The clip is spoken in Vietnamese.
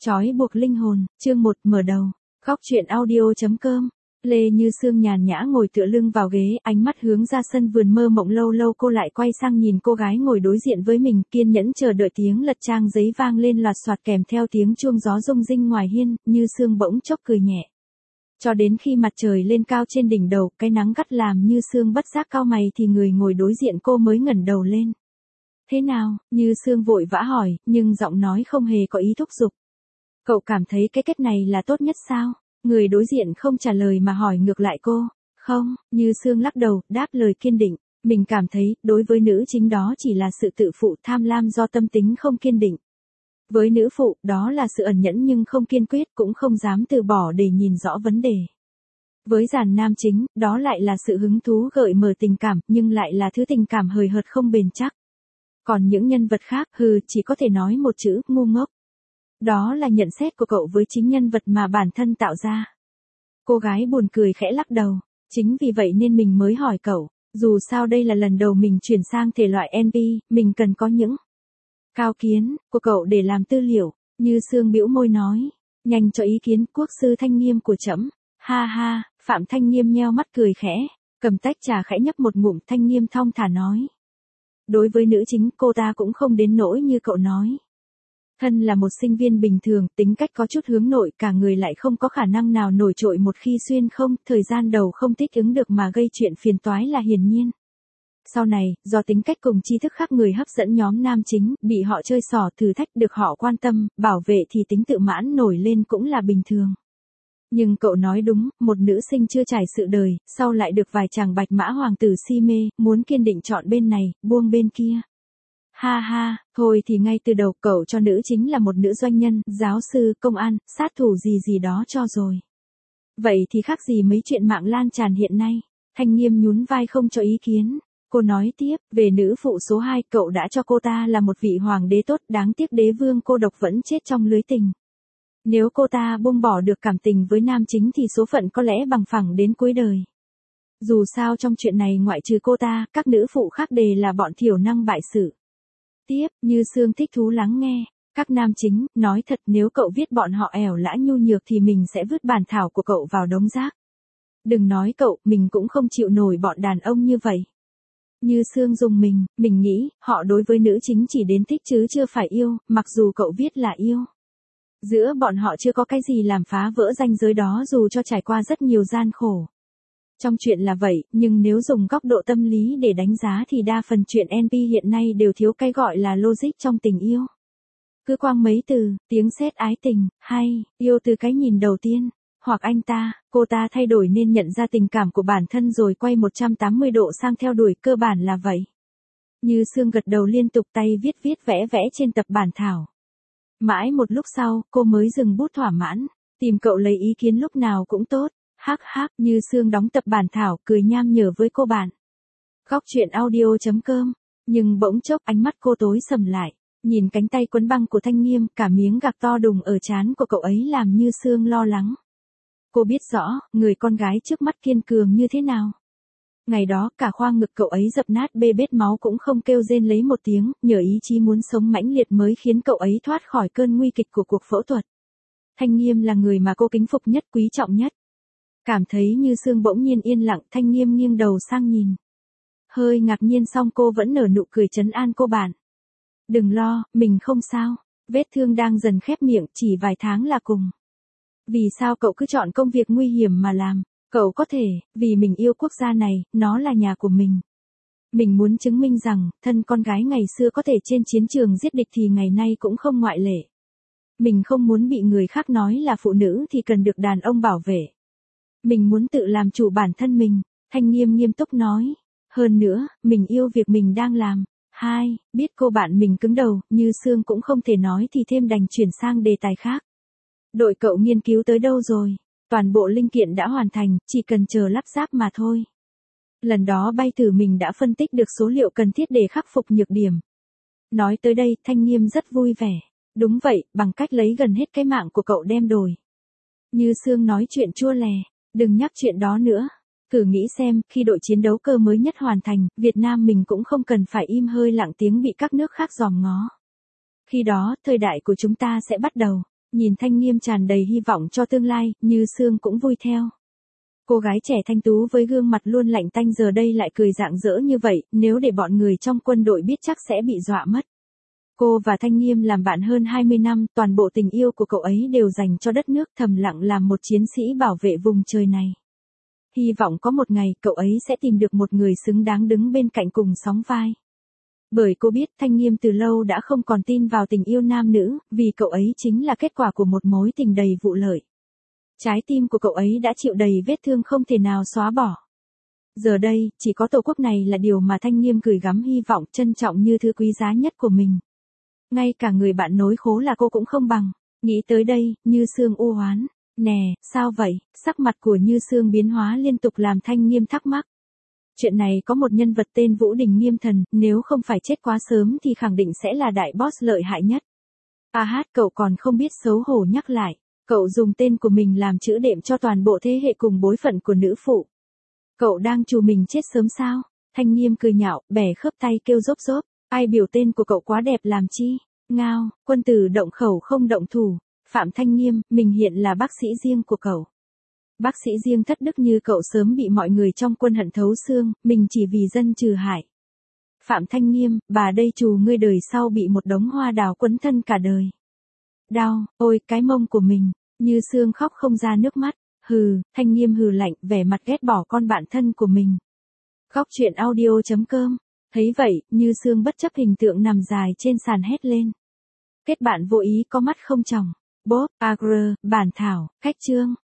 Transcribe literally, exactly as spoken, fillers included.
Trói buộc linh hồn, chương một mở đầu. Góc truyện audio.com. Lê Như Sương nhàn nhã ngồi tựa lưng vào ghế, ánh mắt hướng ra sân vườn mơ mộng, lâu lâu cô lại quay sang nhìn cô gái ngồi đối diện với mình, kiên nhẫn chờ đợi tiếng lật trang giấy vang lên loạt soạt kèm theo tiếng chuông gió rung rinh ngoài hiên. Như Sương bỗng chốc cười nhẹ. Cho đến khi mặt trời lên cao trên đỉnh đầu, cái nắng gắt làm Như Sương bất giác cau mày thì người ngồi đối diện cô mới ngẩng đầu lên. Thế nào? Như Sương vội vã hỏi, nhưng giọng nói không hề có ý thúc giục. Cậu cảm thấy cái kết này là tốt nhất sao? Người đối diện không trả lời mà hỏi ngược lại cô. Không, Như Sương lắc đầu, đáp lời kiên định. Mình cảm thấy, đối với nữ chính đó chỉ là sự tự phụ, tham lam do tâm tính không kiên định. Với nữ phụ, đó là sự ẩn nhẫn nhưng không kiên quyết, cũng không dám từ bỏ để nhìn rõ vấn đề. Với dàn nam chính, đó lại là sự hứng thú gợi mở tình cảm, nhưng lại là thứ tình cảm hời hợt không bền chắc. Còn những nhân vật khác, hừ, chỉ có thể nói một chữ, ngu ngốc. Đó là nhận xét của cậu với chính nhân vật mà bản thân tạo ra. Cô gái buồn cười khẽ lắc đầu. Chính vì vậy nên mình mới hỏi cậu. Dù sao đây là lần đầu mình chuyển sang thể loại en pê, mình cần có những cao kiến của cậu để làm tư liệu. Như Sương bĩu môi nói. Nhanh cho ý kiến, quốc sư Thanh Nghiêm của trẫm. Ha ha, Phạm Thanh Nghiêm nheo mắt cười khẽ. Cầm tách trà khẽ nhấp một ngụm, Thanh Nghiêm thong thả nói. Đối với nữ chính, cô ta cũng không đến nỗi như cậu nói. Thân là một sinh viên bình thường, tính cách có chút hướng nội, cả người lại không có khả năng nào nổi trội một khi xuyên không, thời gian đầu không thích ứng được mà gây chuyện phiền toái là hiển nhiên. Sau này, do tính cách cùng tri thức khác người hấp dẫn nhóm nam chính, bị họ chơi xỏ thử thách được họ quan tâm, bảo vệ thì tính tự mãn nổi lên cũng là bình thường. Nhưng cậu nói đúng, một nữ sinh chưa trải sự đời, sau lại được vài chàng bạch mã hoàng tử si mê, muốn kiên định chọn bên này, buông bên kia. Ha ha, thôi thì ngay từ đầu cậu cho nữ chính là một nữ doanh nhân, giáo sư, công an, sát thủ gì gì đó cho rồi. Vậy thì khác gì mấy chuyện mạng lan tràn hiện nay. Thanh Nghiêm nhún vai không cho ý kiến. Cô nói tiếp, về nữ phụ số hai, cậu đã cho cô ta là một vị hoàng đế tốt, đáng tiếc đế vương cô độc vẫn chết trong lưới tình. Nếu cô ta buông bỏ được cảm tình với nam chính thì số phận có lẽ bằng phẳng đến cuối đời. Dù sao trong chuyện này ngoại trừ cô ta, các nữ phụ khác đều là bọn thiểu năng bại sự. Tiếp, Như Sương thích thú lắng nghe. Các nam chính, nói thật nếu cậu viết bọn họ ẻo lã nhu nhược thì mình sẽ vứt bản thảo của cậu vào đống rác. Đừng nói cậu, mình cũng không chịu nổi bọn đàn ông như vậy. Như Sương dùng mình, mình nghĩ, họ đối với nữ chính chỉ đến thích chứ chưa phải yêu, mặc dù cậu viết là yêu. Giữa bọn họ chưa có cái gì làm phá vỡ ranh giới đó dù cho trải qua rất nhiều gian khổ. Trong chuyện là vậy, nhưng nếu dùng góc độ tâm lý để đánh giá thì đa phần chuyện en pê hiện nay đều thiếu cái gọi là logic trong tình yêu. Cứ quang mấy từ, tiếng sét ái tình, hay, yêu từ cái nhìn đầu tiên, hoặc anh ta, cô ta thay đổi nên nhận ra tình cảm của bản thân rồi quay một trăm tám mươi độ sang theo đuổi, cơ bản là vậy. Như Sương gật đầu liên tục, tay viết viết vẽ vẽ trên tập bản thảo. Mãi một lúc sau, cô mới dừng bút thỏa mãn, tìm cậu lấy ý kiến lúc nào cũng tốt. Hắc hắc, Như Sương đóng tập bản thảo, cười nham nhở với cô bạn. Góc truyện audio.com. Nhưng bỗng chốc ánh mắt cô tối sầm lại, nhìn cánh tay quấn băng của Thanh Nghiêm, cả miếng gạc to đùng ở trán của cậu ấy làm Như Sương lo lắng. Cô biết rõ, người con gái trước mắt kiên cường như thế nào. Ngày đó, cả khoang ngực cậu ấy dập nát bê bết máu cũng không kêu rên lấy một tiếng, nhờ ý chí muốn sống mãnh liệt mới khiến cậu ấy thoát khỏi cơn nguy kịch của cuộc phẫu thuật. Thanh Nghiêm là người mà cô kính phục nhất, quý trọng nhất. Cảm thấy Như Sương bỗng nhiên yên lặng, Thanh Nghiêm nghiêng đầu sang nhìn. Hơi ngạc nhiên xong cô vẫn nở nụ cười trấn an cô bạn. Đừng lo, mình không sao, vết thương đang dần khép miệng, chỉ vài tháng là cùng. Vì sao cậu cứ chọn công việc nguy hiểm mà làm? Cậu có thể, vì mình yêu quốc gia này, nó là nhà của mình. Mình muốn chứng minh rằng, thân con gái ngày xưa có thể trên chiến trường giết địch thì ngày nay cũng không ngoại lệ. Mình không muốn bị người khác nói là phụ nữ thì cần được đàn ông bảo vệ. Mình muốn tự làm chủ bản thân mình, Thanh Nghiêm nghiêm túc nói. Hơn nữa, mình yêu việc mình đang làm. Hai, biết cô bạn mình cứng đầu, Như Sương cũng không thể nói thì thêm đành chuyển sang đề tài khác. Đội cậu nghiên cứu tới đâu rồi? Toàn bộ linh kiện đã hoàn thành, chỉ cần chờ lắp ráp mà thôi. Lần đó bay thử mình đã phân tích được số liệu cần thiết để khắc phục nhược điểm. Nói tới đây, Thanh Nghiêm rất vui vẻ. Đúng vậy, bằng cách lấy gần hết cái mạng của cậu đem đổi. Như Sương nói chuyện chua lè. Đừng nhắc chuyện đó nữa. Thử nghĩ xem, khi đội chiến đấu cơ mới nhất hoàn thành, Việt Nam mình cũng không cần phải im hơi lặng tiếng bị các nước khác dòm ngó. Khi đó, thời đại của chúng ta sẽ bắt đầu. Nhìn Thanh Nghiêm tràn đầy hy vọng cho tương lai, Như Sương cũng vui theo. Cô gái trẻ thanh tú với gương mặt luôn lạnh tanh giờ đây lại cười rạng rỡ như vậy, nếu để bọn người trong quân đội biết chắc sẽ bị dọa mất. Cô và Thanh Nghiêm làm bạn hơn hai mươi năm, toàn bộ tình yêu của cậu ấy đều dành cho đất nước, thầm lặng làm một chiến sĩ bảo vệ vùng trời này. Hy vọng có một ngày cậu ấy sẽ tìm được một người xứng đáng đứng bên cạnh cùng sóng vai. Bởi cô biết Thanh Nghiêm từ lâu đã không còn tin vào tình yêu nam nữ, vì cậu ấy chính là kết quả của một mối tình đầy vụ lợi. Trái tim của cậu ấy đã chịu đầy vết thương không thể nào xóa bỏ. Giờ đây, chỉ có tổ quốc này là điều mà Thanh Nghiêm gửi gắm hy vọng, trân trọng như thứ quý giá nhất của mình. Ngay cả người bạn nối khố là cô cũng không bằng. Nghĩ tới đây, Như Sương u oán. Nè, sao vậy? Sắc mặt của Như Sương biến hóa liên tục làm Thanh Nghiêm thắc mắc. Chuyện này có một nhân vật tên Vũ Đình Nghiêm Thần, nếu không phải chết quá sớm thì khẳng định sẽ là đại boss lợi hại nhất. À hát, cậu còn không biết xấu hổ nhắc lại. Cậu dùng tên của mình làm chữ đệm cho toàn bộ thế hệ cùng bối phận của nữ phụ. Cậu đang trù mình chết sớm sao? Thanh Nghiêm cười nhạo, bẻ khớp tay kêu rốp rốp. Ai biểu tên của cậu quá đẹp làm chi? Ngao, quân tử động khẩu không động thủ. Phạm Thanh Nghiêm, mình hiện là bác sĩ riêng của cậu. Bác sĩ riêng thất đức như cậu sớm bị mọi người trong quân hận thấu xương, mình chỉ vì dân trừ hại. Phạm Thanh Nghiêm, bà đây trù ngươi đời sau bị một đống hoa đào quấn thân cả đời. Đau, ôi cái mông của mình. Như Sương khóc không ra nước mắt. Hừ, Thanh Nghiêm hừ lạnh, vẻ mặt ghét bỏ con bạn thân của mình. Khóc chuyện audio chấm com. Thấy vậy, Như Sương bất chấp hình tượng nằm dài trên sàn hét lên. Kết bạn vô ý có mắt không tròng. Bốp, agr, bản thảo, khách chương.